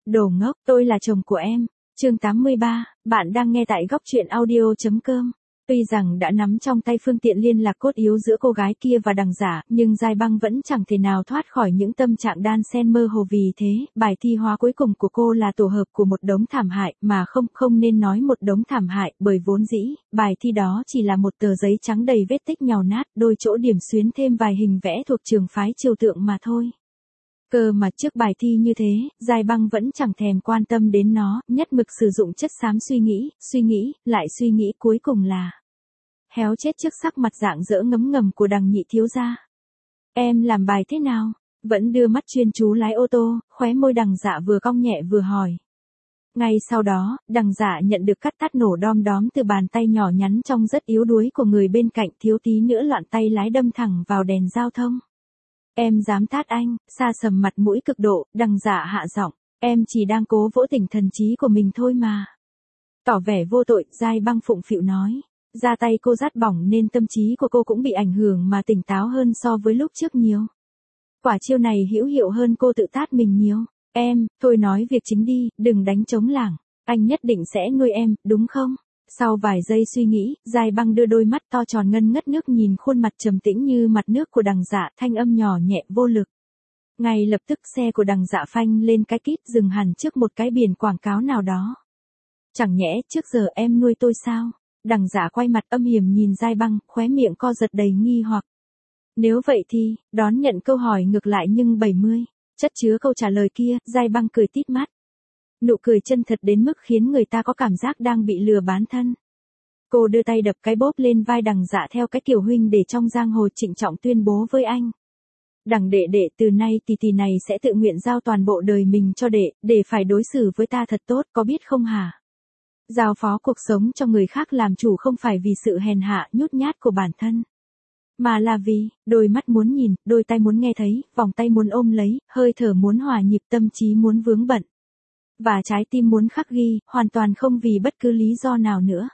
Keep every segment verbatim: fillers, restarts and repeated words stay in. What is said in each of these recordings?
Đồ ngốc, tôi là chồng của em. Chương tám mươi ba, bạn đang nghe tại góc truyện audio.com. Tuy rằng đã nắm trong tay phương tiện liên lạc cốt yếu giữa cô gái kia và đằng giả, nhưng Giai Băng vẫn chẳng thể nào thoát khỏi những tâm trạng đan xen mơ hồ. Vì thế, bài thi hóa cuối cùng của cô là tổ hợp của một đống thảm hại, mà không, không nên nói một đống thảm hại, bởi vốn dĩ, bài thi đó chỉ là một tờ giấy trắng đầy vết tích nhàu nát, đôi chỗ điểm xuyến thêm vài hình vẽ thuộc trường phái trừu tượng mà thôi. Cơ mà trước bài thi như thế, Giai Băng vẫn chẳng thèm quan tâm đến nó, nhất mực sử dụng chất xám suy nghĩ, suy nghĩ, lại suy nghĩ, cuối cùng là héo chết trước sắc mặt rạng rỡ ngấm ngầm của đằng nhị thiếu gia. Em làm bài thế nào? Vẫn đưa mắt chuyên chú lái ô tô, khóe môi đằng dạ vừa cong nhẹ vừa hỏi. Ngay sau đó, đằng dạ nhận được cắt tát nổ đom đóm từ bàn tay nhỏ nhắn trông rất yếu đuối của người bên cạnh, thiếu tí nữa loạn tay lái đâm thẳng vào đèn giao thông. Em dám tát anh? Sa sầm mặt mũi cực độ, đằng dạ hạ giọng. Em chỉ đang cố vỗ tỉnh thần trí của mình thôi mà. Tỏ vẻ vô tội, Giai Băng phụng phịu nói. Da tay cô rát bỏng nên tâm trí của cô cũng bị ảnh hưởng mà tỉnh táo hơn so với lúc trước nhiều. Quả chiêu này hữu hiệu hơn cô tự tát mình nhiều. Em, thôi nói việc chính đi, đừng đánh trống lảng. Anh nhất định sẽ nuôi em, đúng không? Sau vài giây suy nghĩ, Giai Băng đưa đôi mắt to tròn ngân ngất nước nhìn khuôn mặt trầm tĩnh như mặt nước của đằng dạ, thanh âm nhỏ nhẹ vô lực. Ngay lập tức xe của đằng dạ phanh lên cái kít, dừng hẳn trước một cái biển quảng cáo nào đó. Chẳng nhẽ trước giờ em nuôi tôi sao? Đằng dạ quay mặt âm hiểm nhìn Giai Băng, khóe miệng co giật đầy nghi hoặc. Nếu vậy thì, đón nhận câu hỏi ngược lại nhưng bảy mươi, chất chứa câu trả lời kia, Giai Băng cười tít mắt. Nụ cười chân thật đến mức khiến người ta có cảm giác đang bị lừa bán thân. Cô đưa tay đập cái bóp lên vai đằng dạ theo cái kiểu huynh để trong giang hồ trịnh trọng tuyên bố với anh. Đằng đệ đệ, từ nay tỷ tỷ này sẽ tự nguyện giao toàn bộ đời mình cho đệ, để phải đối xử với ta thật tốt, có biết không hả? Giao phó cuộc sống cho người khác làm chủ không phải vì sự hèn hạ nhút nhát của bản thân, mà là vì, đôi mắt muốn nhìn, đôi tay muốn nghe thấy, vòng tay muốn ôm lấy, hơi thở muốn hòa nhịp, tâm trí muốn vướng bận. Và trái tim muốn khắc ghi, hoàn toàn không vì bất cứ lý do nào nữa.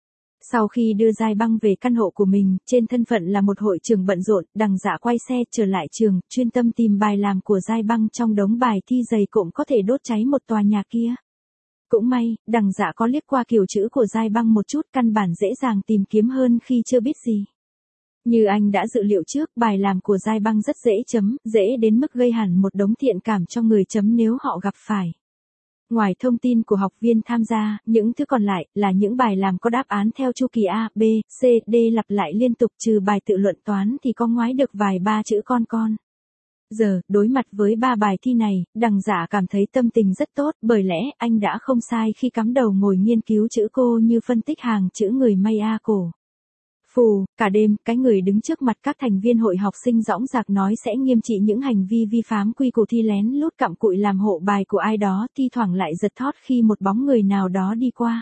Sau khi đưa Giai Băng về căn hộ của mình, trên thân phận là một hội trường bận rộn, đằng dạ quay xe trở lại trường, chuyên tâm tìm bài làm của Giai Băng trong đống bài thi dày cộm có thể đốt cháy một tòa nhà kia. Cũng may, đằng dạ có liếc qua kiểu chữ của Giai Băng một chút, căn bản dễ dàng tìm kiếm hơn khi chưa biết gì. Như anh đã dự liệu trước, bài làm của Giai Băng rất dễ chấm, dễ đến mức gây hẳn một đống thiện cảm cho người chấm nếu họ gặp phải. Ngoài thông tin của học viên tham gia, những thứ còn lại là những bài làm có đáp án theo chu kỳ A, B, C, D lặp lại liên tục, trừ bài tự luận toán thì có ngoái được vài ba chữ con con. Giờ, đối mặt với ba bài thi này, đằng giả cảm thấy tâm tình rất tốt, bởi lẽ anh đã không sai khi cắm đầu ngồi nghiên cứu chữ cô như phân tích hàng chữ người Maya cổ. Phù, cả đêm, cái người đứng trước mặt các thành viên hội học sinh dõng dạc nói sẽ nghiêm trị những hành vi vi phạm quy củ thi lén lút cặm cụi làm hộ bài của ai đó, thi thoảng lại giật thót khi một bóng người nào đó đi qua.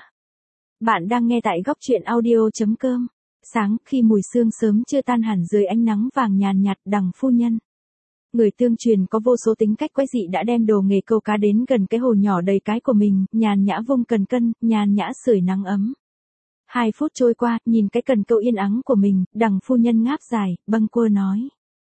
Bạn đang nghe tại góc truyện audio.com. Sáng, khi mùi sương sớm chưa tan hẳn dưới ánh nắng vàng nhàn nhạt, đằng phu nhân, người tương truyền có vô số tính cách quái dị, đã đem đồ nghề câu cá đến gần cái hồ nhỏ đầy cái của mình, nhàn nhã vung cần cân, nhàn nhã sưởi nắng ấm. Hai phút trôi qua, nhìn cái cần câu yên ắng của mình, đằng phu nhân ngáp dài, bâng quơ nói.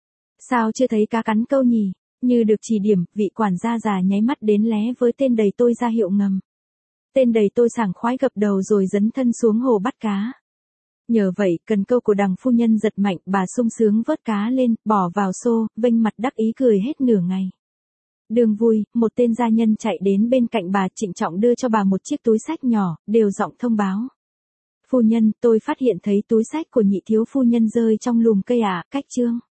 Sao chưa thấy cá cắn câu nhỉ? Như được chỉ điểm, vị quản gia già nháy mắt đến lé với tên đầy tôi ra hiệu ngầm. Tên đầy tôi sảng khoái gập đầu rồi dấn thân xuống hồ bắt cá. Nhờ vậy, cần câu của đằng phu nhân giật mạnh, bà sung sướng vớt cá lên, bỏ vào xô, vênh mặt đắc ý cười hết nửa ngày. Đường vui, một tên gia nhân chạy đến bên cạnh bà, trịnh trọng đưa cho bà một chiếc túi xách nhỏ, đều giọng thông báo. Phu nhân, tôi phát hiện thấy túi xách của nhị thiếu phu nhân rơi trong lùm cây ạ, cách chương.